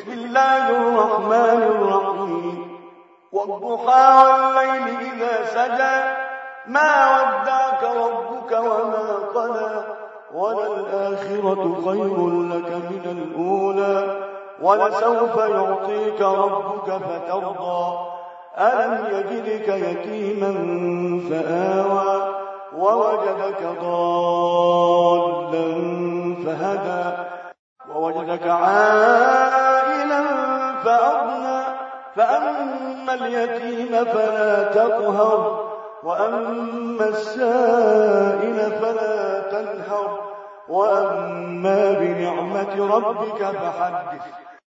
بسم الله الرحمن الرحيم والضحى والليل إذا سجى ما ودعك ربك وما قلى وللآخرة خير لك من الأولى ولسوف يعطيك ربك فترضى ألم يجدك يتيما فآوى ووجدك ضالا فهدى ووجدك عائلا فأغنى فأما اليتيم فلا تقهر وأما السائل فلا تنهر وأما بنعمة ربك فحدث